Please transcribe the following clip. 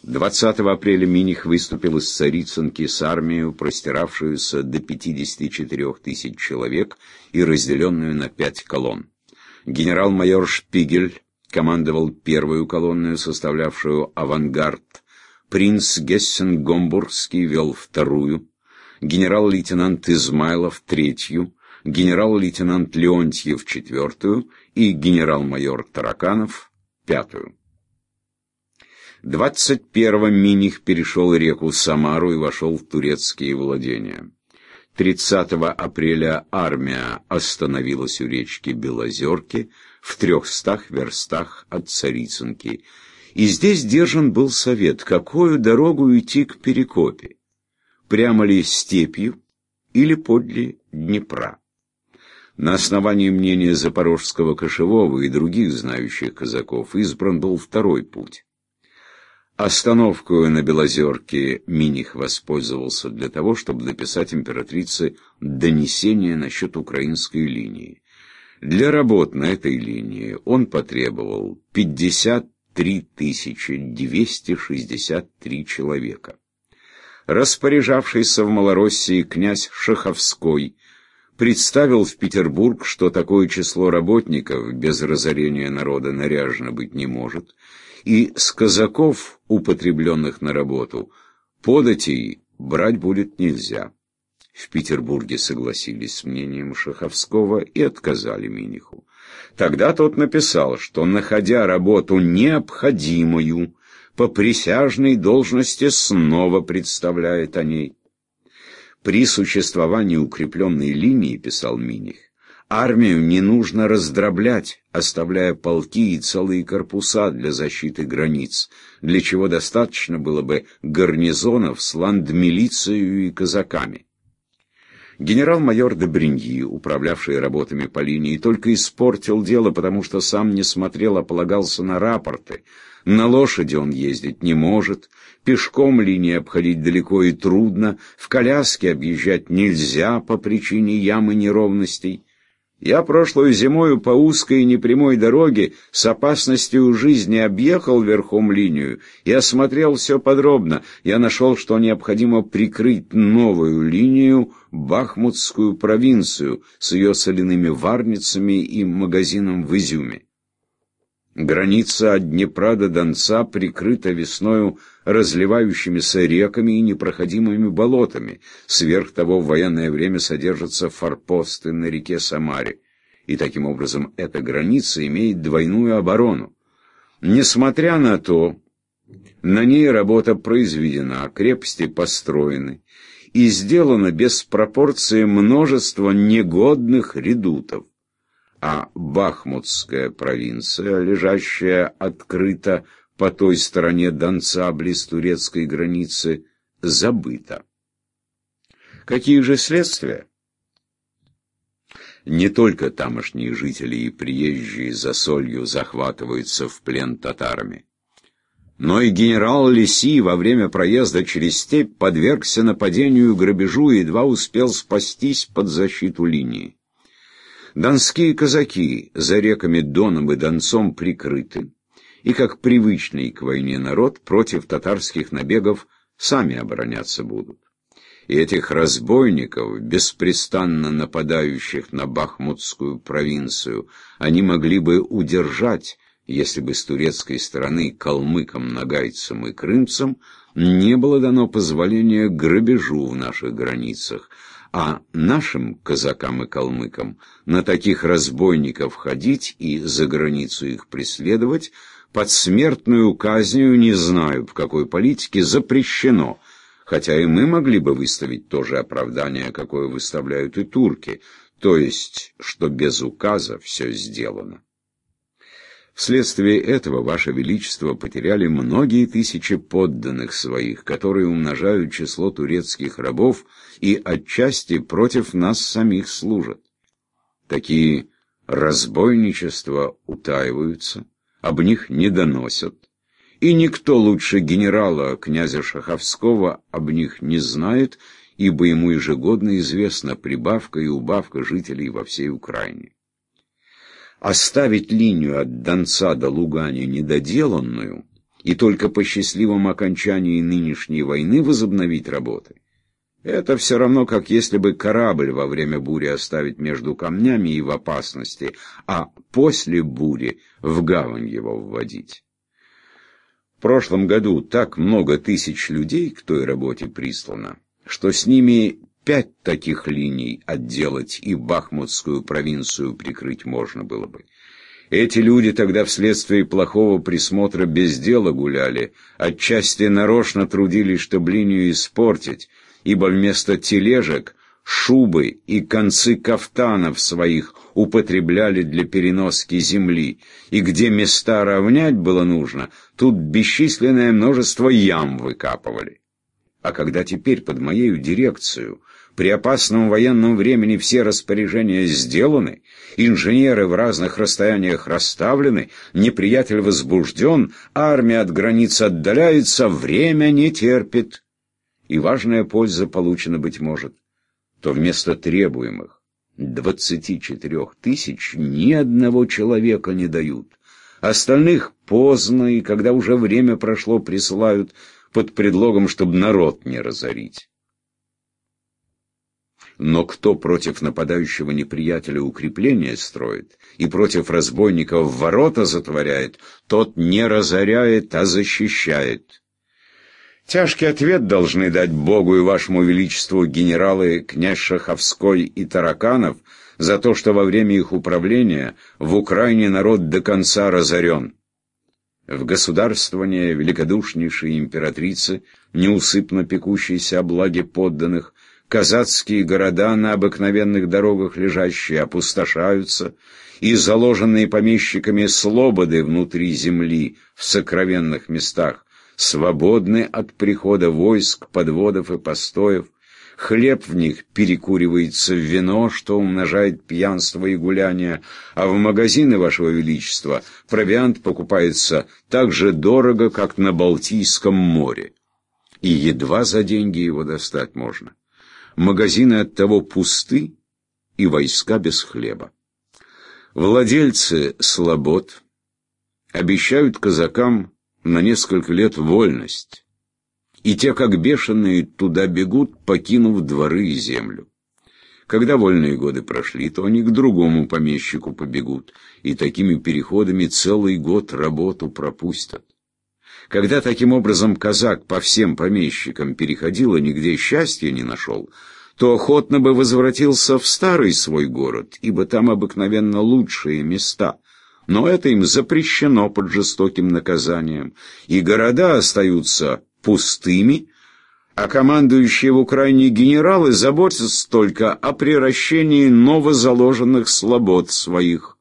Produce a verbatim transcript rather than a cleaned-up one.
двадцатого апреля Миних выступил из Царицынки с армией, простиравшуюся до пятидесяти четырёх тысяч человек и разделенную на пять колонн. Генерал-майор Шпигель командовал первую колонную, составлявшую авангард. Принц Гессен-Гомбургский вел вторую. Генерал-лейтенант Измайлов третью. Генерал-лейтенант Леонтьев четвертую и генерал-майор Тараканов пятую. двадцать первого Миних перешел реку Самару и вошел в турецкие владения. тридцатого апреля армия остановилась у речки Белозерки в трехстах верстах от Царицынки. И здесь держан был совет, какую дорогу идти к Перекопе, прямо ли степью или подле Днепра. На основании мнения запорожского кошевого и других знающих казаков избран был второй путь. Остановкою на Белозерке Миних воспользовался для того, чтобы написать императрице донесение насчет украинской линии. Для работ на этой линии он потребовал пятьдесят три тысячи двести шестьдесят три человека. Распоряжавшийся в Малороссии князь Шаховской представил в Петербург, что такое число работников без разорения народа наряжено быть не может, и с казаков, употребленных на работу, податей брать будет нельзя. В Петербурге согласились с мнением Шаховского и отказали Миниху. Тогда тот написал, что, находя работу необходимую, по присяжной должности снова представляет о ней. При существовании укрепленной линии, писал Миних, армию не нужно раздроблять, оставляя полки и целые корпуса для защиты границ, для чего достаточно было бы гарнизонов с ландмилицией и казаками. Генерал-майор де Бриньи, управлявший работами по линии, только испортил дело, потому что сам не смотрел, а полагался на рапорты. На лошади он ездить не может, пешком линии обходить далеко и трудно, в коляске объезжать нельзя по причине ям и неровностей. Я прошлую зимою по узкой и непрямой дороге с опасностью жизни объехал верхом линию и осмотрел все подробно. Я нашел, что необходимо прикрыть новую линию, Бахмутскую провинцию, с ее соляными варницами и магазином в Изюме. Граница от Днепра до Донца прикрыта весною разливающимися реками и непроходимыми болотами. Сверх того, в военное время содержатся форпосты на реке Самаре. И таким образом эта граница имеет двойную оборону. Несмотря на то, на ней работа произведена, крепости построены, и сделано без пропорции множество негодных редутов. А Бахмутская провинция, лежащая открыто по той стороне Донца близ турецкой границы, забыта. Какие же следствия? Не только тамошние жители и приезжие за солью захватываются в плен татарами, но и генерал Лиси во время проезда через степь подвергся нападению и грабежу и едва успел спастись под защиту линии. Донские казаки за реками Доном и Донцом прикрыты, и как привычный к войне народ против татарских набегов сами обороняться будут. И этих разбойников, беспрестанно нападающих на Бахмутскую провинцию, они могли бы удержать, если бы с турецкой стороны калмыкам, нагайцам и крымцам не было дано позволения к грабежу в наших границах, а нашим казакам и калмыкам на таких разбойников ходить и за границу их преследовать под смертную казнью, не знаю, в какой политике, запрещено, хотя и мы могли бы выставить то же оправдание, какое выставляют и турки, то есть, что без указа все сделано. Вследствие этого, Ваше Величество, потеряли многие тысячи подданных своих, которые умножают число турецких рабов и отчасти против нас самих служат. Такие разбойничества утаиваются, об них не доносят, и никто лучше генерала князя Шаховского об них не знает, ибо ему ежегодно известна прибавка и убавка жителей во всей Украине. Оставить линию от Донца до Лугани недоделанную и только по счастливому окончании нынешней войны возобновить работы. Это все равно, как если бы корабль во время бури оставить между камнями и в опасности, а после бури в гавань его вводить. В прошлом году так много тысяч людей к той работе прислано, что с ними пять таких линий отделать и Бахмутскую провинцию прикрыть можно было бы. Эти люди тогда вследствие плохого присмотра без дела гуляли, отчасти нарочно трудились, чтобы линию испортить, ибо вместо тележек шубы и концы кафтанов своих употребляли для переноски земли, и где места равнять было нужно, тут бесчисленное множество ям выкапывали. А когда теперь под моею дирекцию при опасном военном времени все распоряжения сделаны, инженеры в разных расстояниях расставлены, неприятель возбужден, армия от границ отдаляется, время не терпит, и важная польза получена, быть может, то вместо требуемых двадцати четырех тысяч ни одного человека не дают. Остальных поздно, и когда уже время прошло, присылают под предлогом, чтобы народ не разорить. Но кто против нападающего неприятеля укрепления строит и против разбойников ворота затворяет, тот не разоряет, а защищает. Тяжкий ответ должны дать Богу и вашему величеству генералы князь Шаховской и Тараканов за то, что во время их управления в Украине народ до конца разорен. В государствование великодушнейшей императрицы, неусыпно пекущейся о благе подданных, казацкие города на обыкновенных дорогах лежащие опустошаются, и заложенные помещиками слободы внутри земли в сокровенных местах свободны от прихода войск, подводов и постоев, хлеб в них перекуривается в вино, что умножает пьянство и гуляние, а в магазины вашего величества провиант покупается так же дорого, как на Балтийском море, и едва за деньги его достать можно. Магазины оттого пусты, и войска без хлеба. Владельцы слобод обещают казакам на несколько лет вольность, и те, как бешеные, туда бегут, покинув дворы и землю. Когда вольные годы прошли, то они к другому помещику побегут, и такими переходами целый год работу пропустят. Когда таким образом казак по всем помещикам переходил и нигде счастья не нашел, то охотно бы возвратился в старый свой город, ибо там обыкновенно лучшие места. Но это им запрещено под жестоким наказанием, и города остаются пустыми, а командующие в Украине генералы заботятся только о приращении новозаложенных слобод своих.